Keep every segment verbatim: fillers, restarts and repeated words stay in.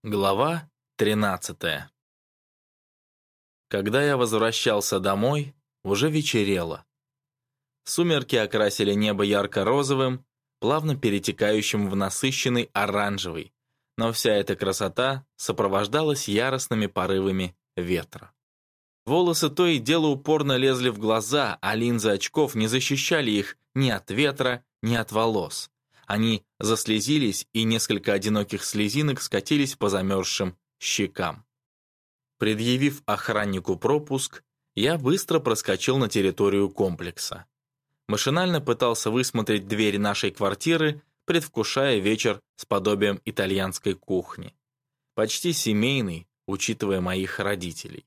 Глава тринадцатая. Когда я возвращался домой, уже вечерело. Сумерки окрасили небо ярко-розовым, плавно перетекающим в насыщенный оранжевый, но вся эта красота сопровождалась яростными порывами ветра. Волосы то и дело упорно лезли в глаза, а линзы очков не защищали их ни от ветра, ни от волос. Они заслезились, и несколько одиноких слезинок скатились по замерзшим щекам. Предъявив охраннику пропуск, я быстро проскочил на территорию комплекса. Машинально пытался высмотреть дверь нашей квартиры, предвкушая вечер с подобием итальянской кухни. Почти семейный, учитывая моих родителей.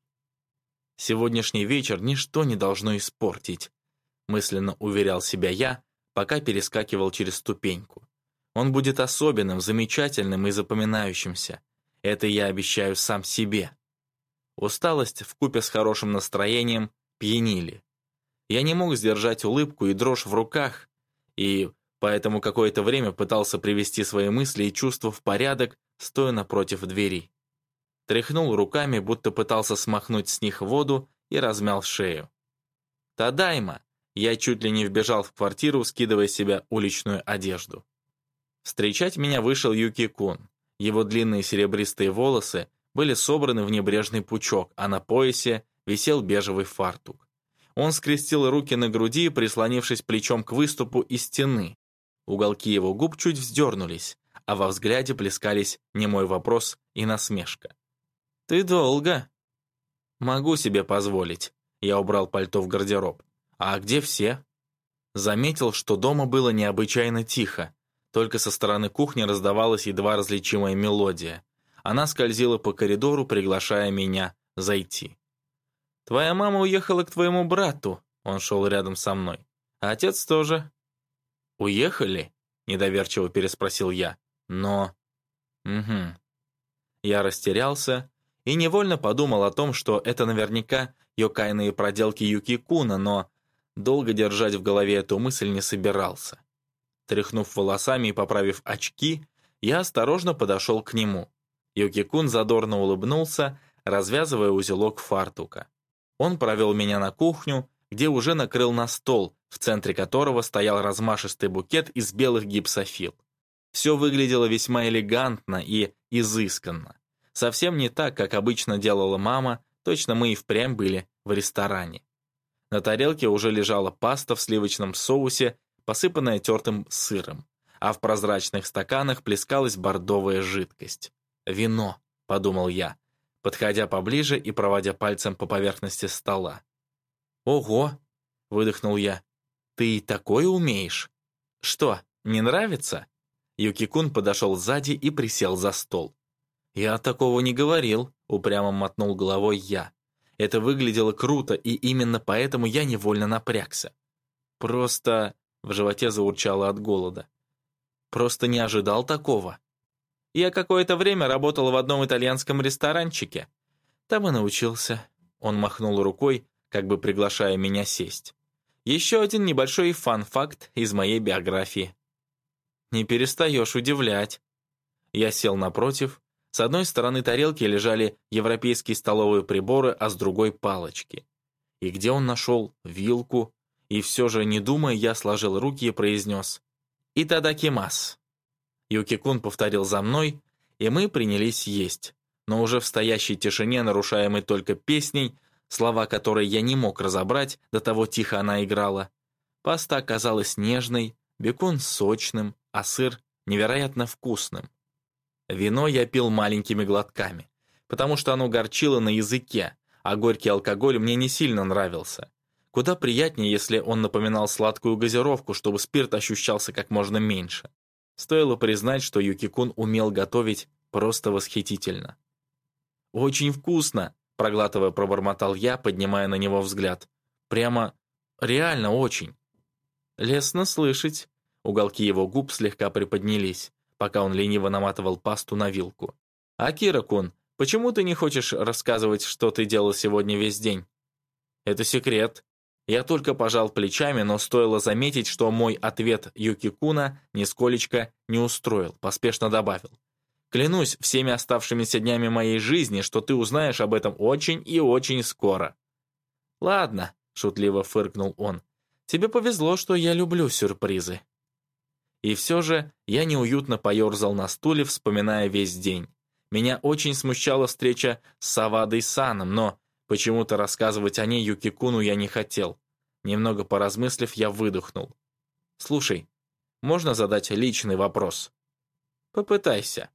Сегодняшний вечер ничто не должно испортить, мысленно уверял себя я, пока перескакивал через ступеньку. Он будет особенным, замечательным и запоминающимся. Это я обещаю сам себе. Усталость вкупе с хорошим настроением пьянили. Я не мог сдержать улыбку и дрожь в руках, и поэтому какое-то время пытался привести свои мысли и чувства в порядок, стоя напротив двери. Тряхнул руками, будто пытался смахнуть с них воду, и размял шею. «Тадайма!» Я чуть ли не вбежал в квартиру, скидывая с себя уличную одежду. Встречать меня вышел Юки-кун. Его длинные серебристые волосы были собраны в небрежный пучок, а на поясе висел бежевый фартук. Он скрестил руки на груди, прислонившись плечом к выступу из стены. Уголки его губ чуть вздернулись, а во взгляде плескались немой вопрос и насмешка. «Ты долго?» «Могу себе позволить». Я убрал пальто в гардероб. «А где все?» Заметил, что дома было необычайно тихо. Только со стороны кухни раздавалась едва различимая мелодия. Она скользила по коридору, приглашая меня зайти. «Твоя мама уехала к твоему брату», — он шел рядом со мной. «А отец тоже». «Уехали?» — недоверчиво переспросил я. «Но...» «Угу». Я растерялся и невольно подумал о том, что это наверняка йокайные проделки Юки-куна, но долго держать в голове эту мысль не собирался. Тряхнув волосами и поправив очки, я осторожно подошел к нему. Юки-кун задорно улыбнулся, развязывая узелок фартука. Он провел меня на кухню, где уже накрыл на стол, в центре которого стоял размашистый букет из белых гипсофил. Все выглядело весьма элегантно и изысканно. Совсем не так, как обычно делала мама, точно мы и впрямь были в ресторане. На тарелке уже лежала паста в сливочном соусе, посыпанная тертым сыром, а в прозрачных стаканах плескалась бордовая жидкость. «Вино», — подумал я, подходя поближе и проводя пальцем по поверхности стола. «Ого!» — выдохнул я. «Ты такое умеешь?» «Что, не нравится?» Юки-кун подошел сзади и присел за стол. «Я такого не говорил», — упрямо мотнул головой я. Это выглядело круто, и именно поэтому я невольно напрягся. Просто... В животе заурчало от голода. Просто не ожидал такого. Я какое-то время работал в одном итальянском ресторанчике. Там и научился. Он махнул рукой, как бы приглашая меня сесть. Еще один небольшой фан-факт из моей биографии. Не перестаешь удивлять. Я сел напротив. С одной стороны тарелки лежали европейские столовые приборы, а с другой палочки. И где он нашел вилку? И все же, не думая, я сложил руки и произнес «Итадакимас». Юки-кун повторил за мной, и мы принялись есть. Но уже в стоящей тишине, нарушаемой только песней, слова которой я не мог разобрать, до того тихо она играла. Паста оказалась нежной, бекон сочным, а сыр невероятно вкусным. Вино я пил маленькими глотками, потому что оно горчило на языке, а горький алкоголь мне не сильно нравился. Куда приятнее, если он напоминал сладкую газировку, чтобы спирт ощущался как можно меньше. Стоило признать, что Юки-кун умел готовить просто восхитительно. «Очень вкусно!» – проглатывая, пробормотал я, поднимая на него взгляд. «Прямо реально очень!» «Лестно слышать!» Уголки его губ слегка приподнялись, пока он лениво наматывал пасту на вилку. «Акира-кун, почему ты не хочешь рассказывать, что ты делал сегодня весь день?» «Это секрет!» Я только пожал плечами, но стоило заметить, что мой ответ Юки-куна нисколечко не устроил, поспешно добавил. Клянусь всеми оставшимися днями моей жизни, что ты узнаешь об этом очень и очень скоро». «Ладно», — шутливо фыркнул он, — «тебе повезло, что я люблю сюрпризы». И все же я неуютно поерзал на стуле, вспоминая весь день. Меня очень смущала встреча с Савадой-саном, но почему-то рассказывать о ней Юки-куну я не хотел. Немного поразмыслив, я выдохнул. «Слушай, можно задать личный вопрос?» «Попытайся».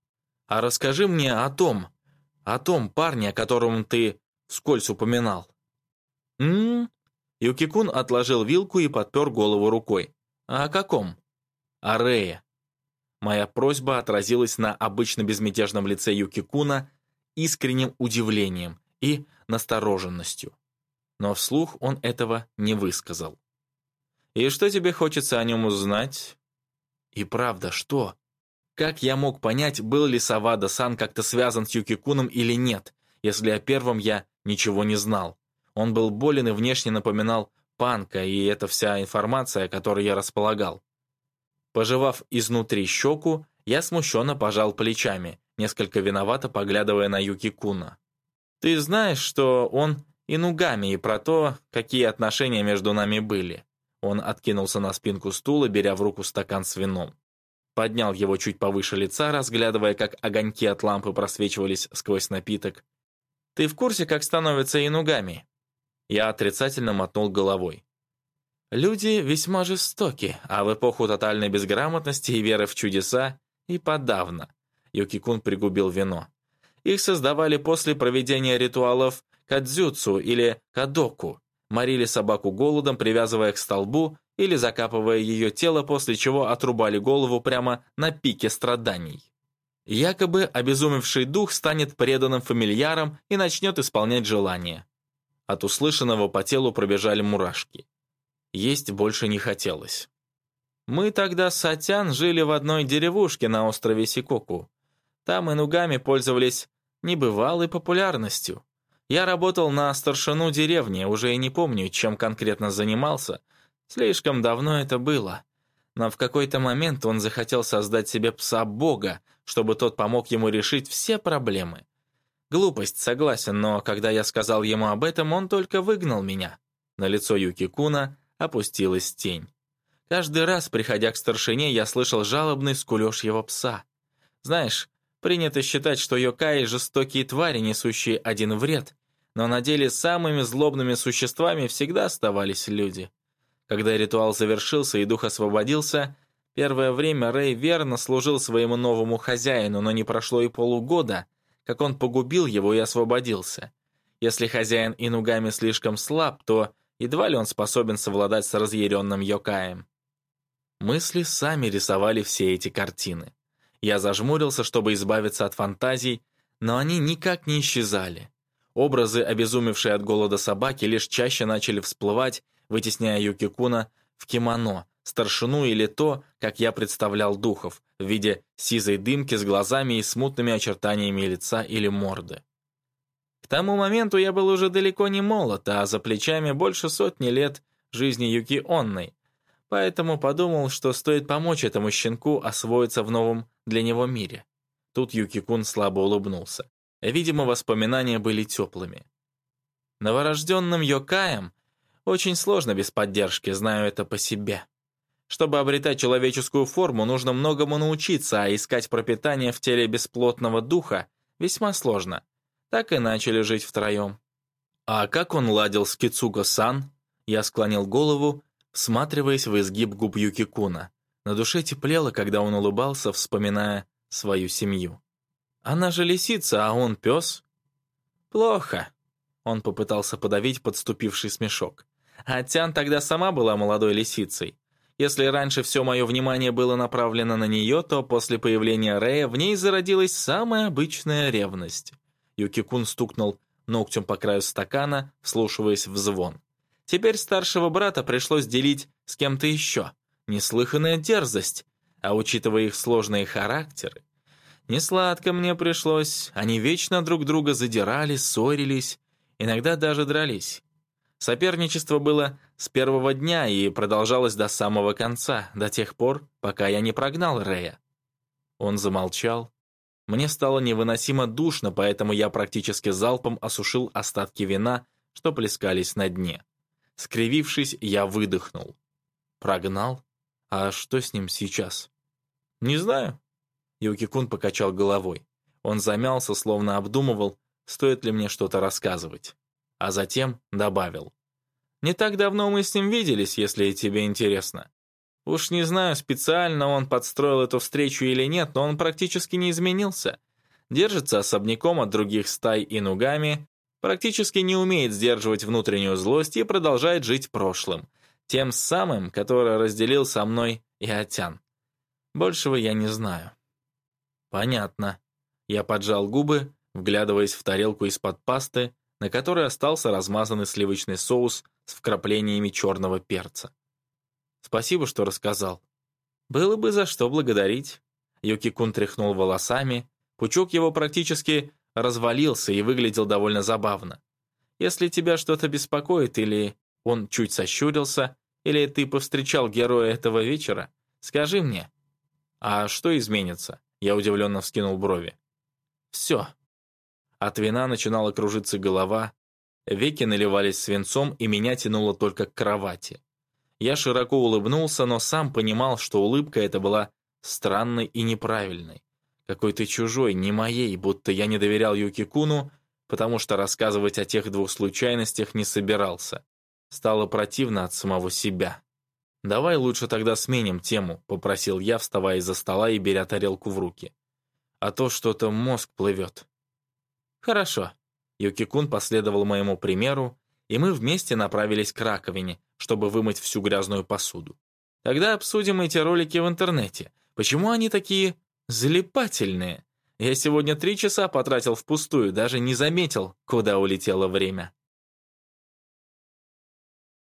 «А расскажи мне о том, о том парне, о котором ты вскользь упоминал». «М-м-м». Юки-кун отложил вилку и подпер голову рукой. «А о каком?» «О Рее». Моя просьба отразилась на обычно безмятежном лице Юки-куна искренним удивлением и настороженностью. Но вслух он этого не высказал. «И что тебе хочется о нем узнать?» «И правда, что?» Как я мог понять, был ли Савада-сан как-то связан с Юки-куном или нет, если о первом я ничего не знал? Он был болен и внешне напоминал панка, и это вся информация, которой я располагал. Пожевав изнутри щеку, я смущенно пожал плечами, несколько виновато поглядывая на Юки-куна. «Ты знаешь, что он инугами, и про то, какие отношения между нами были?» Он откинулся на спинку стула, беря в руку стакан с вином. Поднял его чуть повыше лица, разглядывая, как огоньки от лампы просвечивались сквозь напиток. «Ты в курсе, как становятся инугами?» Я отрицательно мотнул головой. «Люди весьма жестоки, а в эпоху тотальной безграмотности и веры в чудеса и подавно». Юки-кун пригубил вино. «Их создавали после проведения ритуалов кадзюцу или кадоку, морили собаку голодом, привязывая к столбу, или закапывая ее тело, после чего отрубали голову прямо на пике страданий. Якобы обезумевший дух станет преданным фамильяром и начнет исполнять желания». От услышанного по телу пробежали мурашки. Есть больше не хотелось. «Мы тогда с Сатян жили в одной деревушке на острове Сикоку. Там инугами пользовались небывалой популярностью. Я работал на старшину деревни, уже и не помню, чем конкретно занимался. Слишком давно это было. Но в какой-то момент он захотел создать себе пса-бога, чтобы тот помог ему решить все проблемы. Глупость, согласен, но когда я сказал ему об этом, он только выгнал меня». На лицо Юки-куна опустилась тень. Каждый раз, приходя к старшине, я слышал жалобный скулёж его пса. Знаешь, принято считать, что йокаи — жестокие твари, несущие один вред, но на деле самыми злобными существами всегда оставались люди. Когда ритуал завершился и дух освободился, первое время Рэй верно служил своему новому хозяину, но не прошло и полугода, как он погубил его и освободился. Если хозяин инугами слишком слаб, то едва ли он способен совладать с разъяренным йокаем. Мысли сами рисовали все эти картины. Я зажмурился, чтобы избавиться от фантазий, но они никак не исчезали. Образы, обезумевшие от голода собаки, лишь чаще начали всплывать, вытесняя Юки-куна в кимоно, старшину или то, как я представлял духов, в виде сизой дымки с глазами и смутными очертаниями лица или морды. К тому моменту я был уже далеко не молод, а за плечами больше сотни лет жизни Юки-онной, поэтому подумал, что стоит помочь этому щенку освоиться в новом для него мире. Тут Юки-кун слабо улыбнулся. Видимо, воспоминания были теплыми. Новорожденным йокаям очень сложно без поддержки, знаю это по себе. Чтобы обретать человеческую форму, нужно многому научиться, а искать пропитание в теле бесплотного духа весьма сложно. Так и начали жить втроем. А как он ладил с Кицуко-сан? Я склонил голову, всматриваясь в изгиб губ Юки-куна. На душе теплело, когда он улыбался, вспоминая свою семью. Она же лисица, а он пес. Плохо. Он попытался подавить подступивший смешок. А Тян тогда сама была молодой лисицей. Если раньше все мое внимание было направлено на нее, то после появления Рэя в ней зародилась самая обычная ревность. Юки-кун стукнул ногтем по краю стакана, вслушиваясь в звон. Теперь старшего брата пришлось делить с кем-то еще. Неслыханная дерзость. А учитывая их сложные характеры, несладко мне пришлось. Они вечно друг друга задирали, ссорились, иногда даже дрались. Соперничество было с первого дня и продолжалось до самого конца, до тех пор, пока я не прогнал Рэя. Он замолчал, Мне стало невыносимо душно, поэтому я практически залпом осушил остатки вина, что плескались на дне. Скривившись, я выдохнул. Прогнал? А что с ним сейчас? Не знаю. Юки-кун покачал головой. Он замялся, словно обдумывал, стоит ли мне что-то рассказывать. А затем добавил. Не так давно мы с ним виделись, если тебе интересно. Уж не знаю, специально он подстроил эту встречу или нет, но он практически не изменился. Держится особняком от других стай и нугами, практически не умеет сдерживать внутреннюю злость и продолжает жить прошлым. Тем самым, которое разделил со мной и Атян. Большего я не знаю. Понятно. Я поджал губы, вглядываясь в тарелку из-под пасты, на которой остался размазанный сливочный соус с вкраплениями черного перца. Спасибо, что рассказал. Было бы за что благодарить. Юки-кун тряхнул волосами, пучок его практически развалился и выглядел довольно забавно. Если тебя что-то беспокоит, или он чуть сощурился, или ты повстречал героя этого вечера, скажи мне. А что изменится? Я удивленно вскинул брови. Все. От вина начинала кружиться голова, веки наливались свинцом, и меня тянуло только к кровати. Я широко улыбнулся, но сам понимал, что улыбка эта была странной и неправильной. Какой-то чужой, не моей, будто я не доверял Юки-куну, потому что рассказывать о тех двух случайностях не собирался. Стало противно от самого себя. «Давай лучше тогда сменим тему», — попросил я, вставая из-за стола и беря тарелку в руки. «А то что-то мозг плывет». «Хорошо». Юки-кун последовал моему примеру, и мы вместе направились к раковине, чтобы вымыть всю грязную посуду. Тогда обсудим эти ролики в интернете. Почему они такие залипательные? Я сегодня три часа потратил впустую, даже не заметил, куда улетело время.